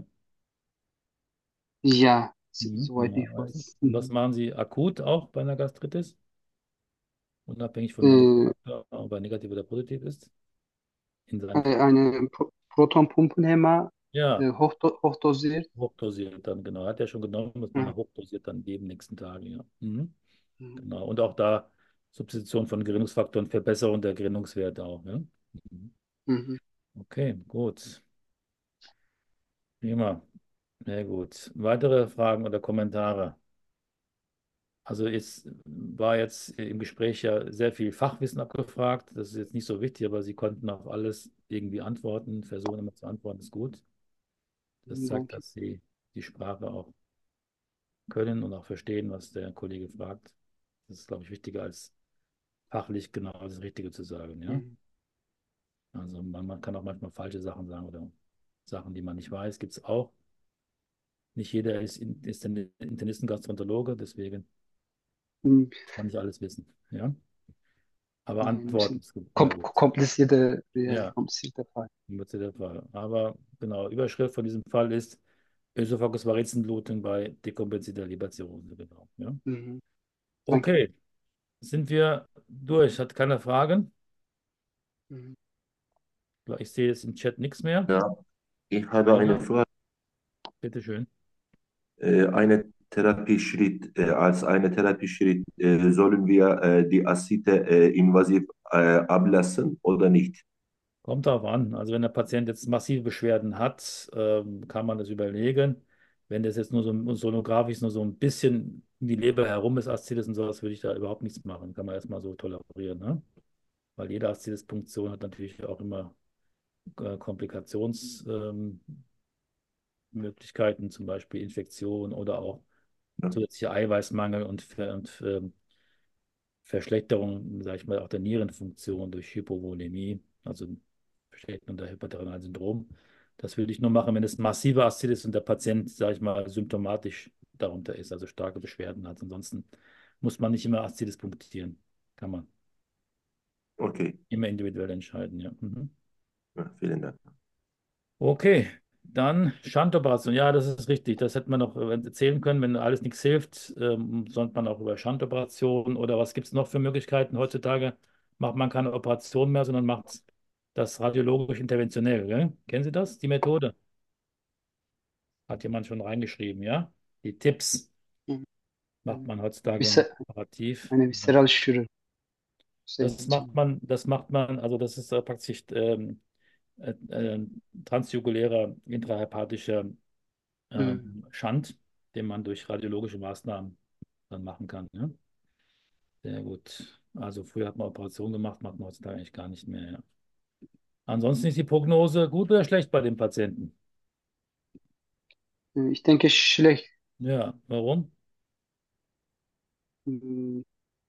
Ja, so- Mhm. soweit ich Normalerweise. weiß. Und was Mhm. machen Sie akut auch bei einer Gastritis? Unabhängig von Äh, Helikobakter, ob er negativ oder positiv ist? In seinem Fall. eine Pro Protonpumpenhemmer, Ja, äh, hochdo hochdosiert. hochdosiert dann, genau. Hat er schon genommen, muss man Ja. nach hochdosiert dann geben nächsten Tagen, ja. Mhm. Mhm. Genau. Und auch da Substitution von Gerinnungsfaktoren, Verbesserung der Gerinnungswerte auch, ja. Mhm. Mhm. Okay, gut. Prima. Sehr gut. Weitere Fragen oder Kommentare? Also es war jetzt im Gespräch ja sehr viel Fachwissen abgefragt. Das ist jetzt nicht so wichtig, aber Sie konnten auf alles irgendwie antworten. Versuchen immer zu antworten, ist gut. Das Mhm. zeigt, Danke. dass Sie die Sprache auch können und auch verstehen, was der Kollege fragt. Das ist, glaube ich, wichtiger als fachlich genau das Richtige zu sagen. Ja? Mhm. Also man, man kann auch manchmal falsche Sachen sagen oder Sachen, die man nicht weiß, gibt es auch. Nicht jeder ist, in- ist ein Internisten-Gastroenterologe, deswegen Mhm. muss man nicht alles wissen. Ja? Aber Ja, ein Antworten bisschen ist gut. kom Ja, gut. komplizierte, ja, Ja, komplizierter Fall. wird der Fall. Aber genau, Überschrift von diesem Fall ist Ösophagus-Variczenblutung bei dekompensierter Leberzirrhose. Genau. Ja. Mhm. Danke. Okay, sind wir durch? Hat keiner Fragen? Mhm. Ich sehe jetzt im Chat nichts mehr. Ja, ich habe eine Ja, Frage. bitteschön. Äh, eine Therapieschritt, äh, als eine Therapieschritt, äh, sollen wir äh, die Ascite äh, invasiv äh, ablassen oder nicht? Kommt darauf an. Also wenn der Patient jetzt massive Beschwerden hat, ähm, kann man das überlegen. Wenn das jetzt nur so sonografisch nur so ein bisschen um die Leber herum ist, Aszites und sowas, würde ich da überhaupt nichts machen. Kann man erstmal so tolerieren, ne? Weil jede Aszites-Punktion hat natürlich auch immer äh, Komplikationsmöglichkeiten, ähm, zum Beispiel Infektion oder auch Ja. zusätzlicher Eiweißmangel und, Ver und ähm, Verschlechterung, sage ich mal, auch der Nierenfunktion durch Hypovolämie, also Verschlechterung der Hyperterrinalen Syndrom. Das würde ich nur machen, wenn es massive Aszites ist und der Patient, sage ich mal, symptomatisch darunter ist, also starke Beschwerden hat. Ansonsten muss man nicht immer Aszites punktieren. Kann man Okay, immer individuell entscheiden, ja. Mhm. ja, vielen Dank. Okay, dann Schantoperation. Ja, das ist richtig. Das hätte man noch äh, erzählen können. Wenn alles nichts hilft, ähm, sollte man auch über Schantoperation oder was gibt es noch für Möglichkeiten? Heutzutage macht man keine Operation mehr, sondern macht das radiologisch interventionell. Gell? Kennen Sie das, die Methode? Hat jemand schon reingeschrieben, ja? Die Tipps Mhm. macht man heutzutage Vise- operativ. Eine Viszeralchirurgie. Das macht man, das macht man, also das ist äh, praktisch ähm, äh, äh, transjugulärer intrahepatischer Mhm. ähm, Schand, den man durch radiologische Maßnahmen dann machen kann. Ne? Sehr gut. Also früher hat man Operationen gemacht, macht man heutzutage eigentlich gar nicht mehr. Ja. Ansonsten ist die Prognose gut oder schlecht bei den Patienten? Äh, Ich denke schlecht. Ja, warum? Mhm.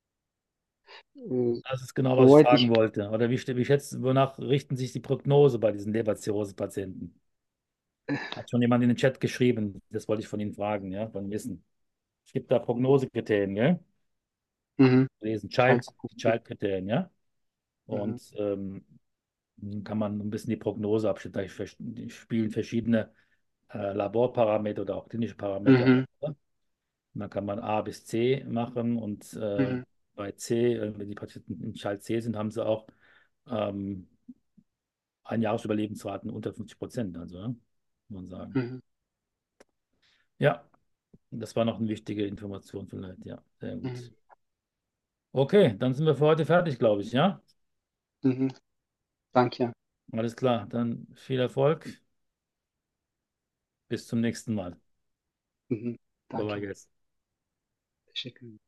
Äh, Das ist genau, was ich Soweit fragen ich, wollte. Oder wie, st- wie schätzen, wonach richten sich die Prognose bei diesen Leberzirrhose-Patienten? Hat schon jemand in den Chat geschrieben? Das wollte ich von Ihnen fragen, ja, von Wissen. Es gibt da Prognosekriterien, gell? mhm. Lesen Scheint Child, gut. Child-Kriterien, ja? Mhm. Und ähm, dann kann man ein bisschen die Prognose abschätzen. Da vers- spielen verschiedene äh, Laborparameter oder auch klinische Parameter. Mhm. Und dann kann man A bis C machen und äh, Mhm. bei C, äh, wenn die Patienten in Schalt C sind, haben sie auch ähm, ein Jahresüberlebensraten unter fünfzig Prozent. Also, ja, muss man sagen. Mhm. Ja, das war noch eine wichtige Information vielleicht. Ja, sehr gut. Mhm. Okay, dann sind wir für heute fertig, glaube ich. Ja, Mhm. Danke. alles klar. Dann viel Erfolg. Bis zum nächsten Mal. Mhm. Bye bye, Danke. guys. Teşekkür ederim.